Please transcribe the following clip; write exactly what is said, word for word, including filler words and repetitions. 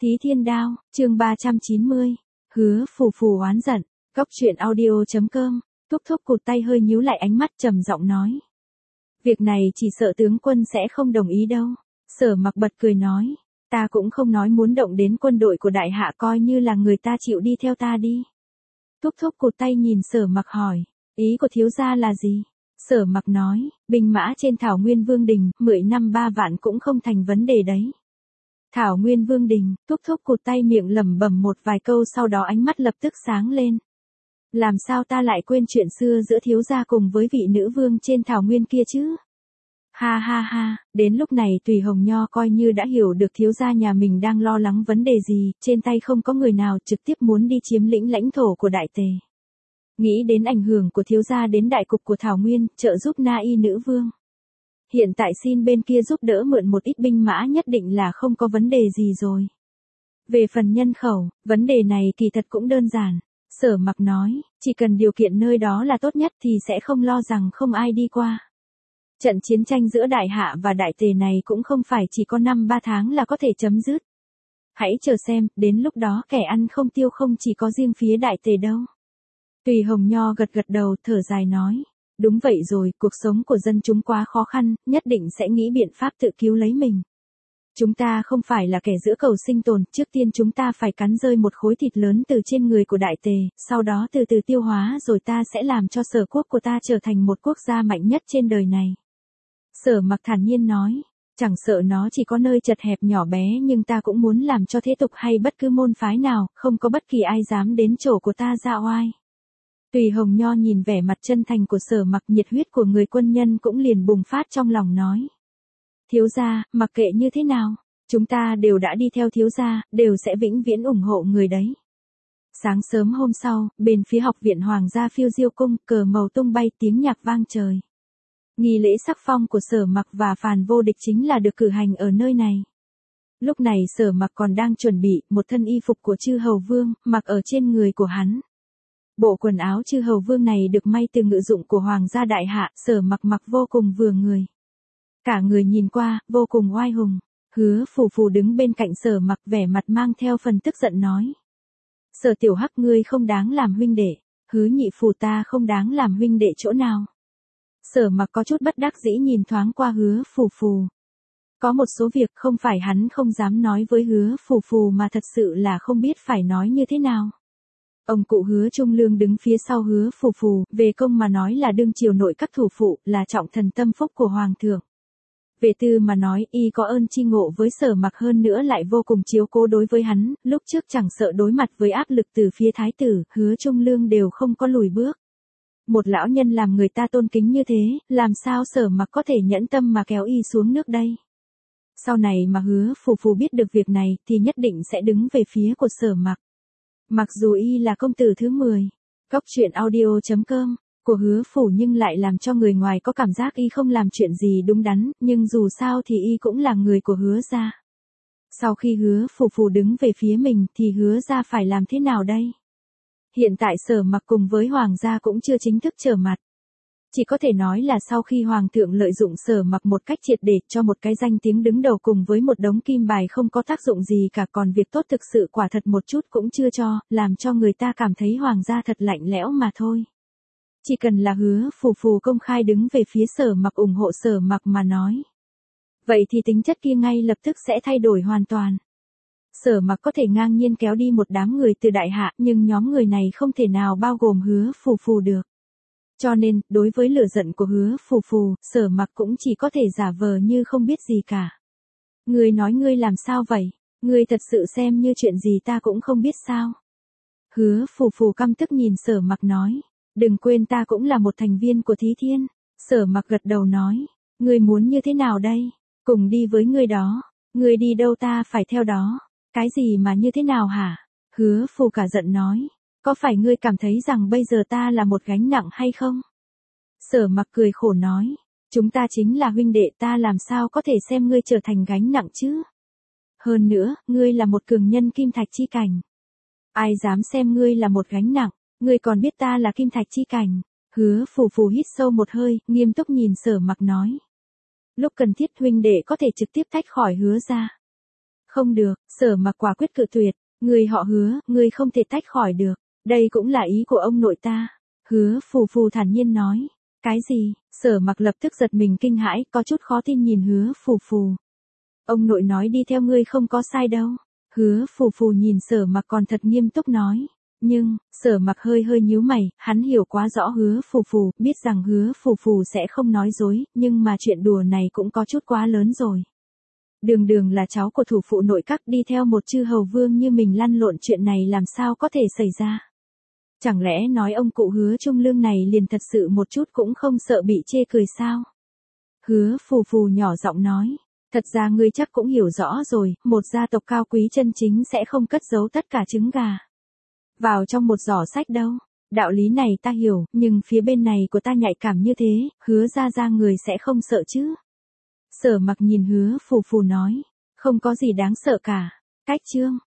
Thí Thiên Đao, chương ba trăm chín mươi. Hứa Phù Phù oán giận. Cốc truyện audio chấm com. Thúc thúc cụt tay hơi nhíu lại ánh mắt trầm giọng nói. Việc này chỉ sợ tướng quân sẽ không đồng ý đâu. Sở Mặc bật cười nói. Ta cũng không nói muốn động đến quân đội của đại hạ, coi như là người ta chịu đi theo ta đi. Thúc thúc cụt tay nhìn Sở Mặc hỏi. Ý của thiếu gia là gì? Sở Mặc nói. Binh mã trên Thảo Nguyên Vương Đình, mười năm ba vạn cũng không thành vấn đề đấy. Thảo Nguyên Vương Đình, thúc thúc cụt tay miệng lẩm bẩm một vài câu, sau đó ánh mắt lập tức sáng lên. Làm sao ta lại quên chuyện xưa giữa thiếu gia cùng với vị nữ vương trên Thảo Nguyên kia chứ? Ha ha ha, đến lúc này Tùy Hồng Nho coi như đã hiểu được thiếu gia nhà mình đang lo lắng vấn đề gì, trên tay không có người nào, trực tiếp muốn đi chiếm lĩnh lãnh thổ của Đại Tề. Nghĩ đến ảnh hưởng của thiếu gia đến đại cục của Thảo Nguyên, trợ giúp Na Y nữ vương. Hiện tại xin bên kia giúp đỡ mượn một ít binh mã nhất định là không có vấn đề gì rồi. Về phần nhân khẩu, vấn đề này kỳ thật cũng đơn giản. Sở Mặc nói, chỉ cần điều kiện nơi đó là tốt nhất thì sẽ không lo rằng không ai đi qua. Trận chiến tranh giữa Đại Hạ và Đại Tề này cũng không phải chỉ có năm ba tháng là có thể chấm dứt. Hãy chờ xem, đến lúc đó kẻ ăn không tiêu không chỉ có riêng phía Đại Tề đâu. Tùy Hồng Nho gật gật đầu, thở dài nói. Đúng vậy rồi, cuộc sống của dân chúng quá khó khăn, nhất định sẽ nghĩ biện pháp tự cứu lấy mình. Chúng ta không phải là kẻ giữa cầu sinh tồn, trước tiên chúng ta phải cắn rơi một khối thịt lớn từ trên người của Đại Tề, sau đó từ từ tiêu hóa rồi ta sẽ làm cho Sở quốc của ta trở thành một quốc gia mạnh nhất trên đời này. Sở Mặc thản nhiên nói, chẳng sợ nó chỉ có nơi chật hẹp nhỏ bé, nhưng ta cũng muốn làm cho thế tục hay bất cứ môn phái nào, không có bất kỳ ai dám đến chỗ của ta ra oai. Tùy Hồng Nho nhìn vẻ mặt chân thành của Sở Mặc, nhiệt huyết của người quân nhân cũng liền bùng phát trong lòng nói. Thiếu gia, mặc kệ như thế nào, chúng ta đều đã đi theo thiếu gia, đều sẽ vĩnh viễn ủng hộ người đấy. Sáng sớm hôm sau, bên phía học viện Hoàng gia Phiêu Diêu cung, cờ màu tung bay, tiếng nhạc vang trời. Nghi lễ sắc phong của Sở Mặc và Phàn Vô Địch chính là được cử hành ở nơi này. Lúc này Sở Mặc còn đang chuẩn bị một thân y phục của Chư Hầu Vương, mặc ở trên người của hắn. Bộ quần áo Chư Hầu Vương này được may từ ngự dụng của Hoàng gia Đại Hạ, Sở Mặc mặc vô cùng vừa người. Cả người nhìn qua, vô cùng oai hùng. Hứa Phù Phù đứng bên cạnh Sở Mặc, vẻ mặt mang theo phần tức giận nói. Sở tiểu hắc, ngươi không đáng làm huynh đệ. Hứa nhị phù, ta không đáng làm huynh đệ chỗ nào. Sở Mặc có chút bất đắc dĩ nhìn thoáng qua Hứa Phù Phù. Có một số việc không phải hắn không dám nói với Hứa Phù Phù mà thật sự là không biết phải nói như thế nào. Ông cụ Hứa Trung Lương đứng phía sau Hứa Phù Phù, về công mà nói là đương triều nội các thủ phụ, là trọng thần tâm phúc của Hoàng thượng. Về tư mà nói, y có ơn chi ngộ với Sở Mặc, hơn nữa lại vô cùng chiếu cố đối với hắn, lúc trước chẳng sợ đối mặt với áp lực từ phía thái tử, Hứa Trung Lương đều không có lùi bước. Một lão nhân làm người ta tôn kính như thế, làm sao Sở Mặc có thể nhẫn tâm mà kéo y xuống nước đây? Sau này mà Hứa Phù Phù biết được việc này thì nhất định sẽ đứng về phía của Sở Mặc. Mặc dù y là công tử thứ mười, cốc truyện audio chấm com, của Hứa Phủ, nhưng lại làm cho người ngoài có cảm giác y không làm chuyện gì đúng đắn, nhưng dù sao thì y cũng là người của Hứa gia. Sau khi Hứa Phù Phù đứng về phía mình thì Hứa gia phải làm thế nào đây? Hiện tại Sở Mặc cùng với Hoàng gia cũng chưa chính thức trở mặt. Chỉ có thể nói là sau khi Hoàng thượng lợi dụng Sở Mặc một cách triệt để cho một cái danh tiếng đứng đầu cùng với một đống kim bài không có tác dụng gì cả, còn việc tốt thực sự quả thật một chút cũng chưa cho, làm cho người ta cảm thấy Hoàng gia thật lạnh lẽo mà thôi. Chỉ cần là Hứa Phù Phù công khai đứng về phía Sở Mặc, ủng hộ Sở Mặc mà nói. Vậy thì tính chất kia ngay lập tức sẽ thay đổi hoàn toàn. Sở Mặc có thể ngang nhiên kéo đi một đám người từ Đại Hạ, nhưng nhóm người này không thể nào bao gồm Hứa Phù Phù được. Cho nên, đối với lửa giận của Hứa Phù Phù, Sở Mặc cũng chỉ có thể giả vờ như không biết gì cả. Ngươi nói ngươi làm sao vậy? Ngươi thật sự xem như chuyện gì ta cũng không biết sao? Hứa Phù Phù căm tức nhìn Sở Mặc nói. Đừng quên ta cũng là một thành viên của Thí Thiên. Sở Mặc gật đầu nói. Ngươi muốn như thế nào đây? Cùng đi với ngươi đó. Ngươi đi đâu ta phải theo đó. Cái gì mà như thế nào hả? Hứa Phù cả giận nói. Có phải ngươi cảm thấy rằng bây giờ ta là một gánh nặng hay không? Sở Mặc cười khổ nói. Chúng ta chính là huynh đệ, ta làm sao có thể xem ngươi trở thành gánh nặng chứ? Hơn nữa, ngươi là một cường nhân kim thạch chi cảnh. Ai dám xem ngươi là một gánh nặng? Ngươi còn biết ta là kim thạch chi cảnh. Hứa Phù Phù hít sâu một hơi, nghiêm túc nhìn Sở Mặc nói. Lúc cần thiết huynh đệ có thể trực tiếp tách khỏi Hứa gia. Không được, Sở Mặc quả quyết cự tuyệt, người họ Hứa, người không thể tách khỏi được, đây cũng là ý của ông nội ta. Hứa Phù Phù thản nhiên nói. Cái gì? Sở Mặc lập tức giật mình kinh hãi, có chút khó tin nhìn Hứa Phù Phù. Ông nội nói đi theo ngươi không có sai đâu. Hứa Phù Phù nhìn Sở Mặc còn thật nghiêm túc nói. Nhưng, Sở Mặc hơi hơi nhíu mày, hắn hiểu quá rõ Hứa Phù Phù, biết rằng Hứa Phù Phù sẽ không nói dối, nhưng mà chuyện đùa này cũng có chút quá lớn rồi. Đường đường là cháu của thủ phụ nội các, đi theo một chư hầu vương như mình lăn lộn, chuyện này làm sao có thể xảy ra. Chẳng lẽ nói ông cụ Hứa Trung Lương này liền thật sự một chút cũng không sợ bị chê cười sao? Hứa Phù Phù nhỏ giọng nói. Thật ra ngươi chắc cũng hiểu rõ rồi, một gia tộc cao quý chân chính sẽ không cất giấu tất cả trứng gà vào trong một giỏ sách đâu. Đạo lý này ta hiểu, nhưng phía bên này của ta nhạy cảm như thế, Hứa ra ra người sẽ không sợ chứ. Sở Mặc nhìn Hứa Phù Phù nói, không có gì đáng sợ cả. Cách chương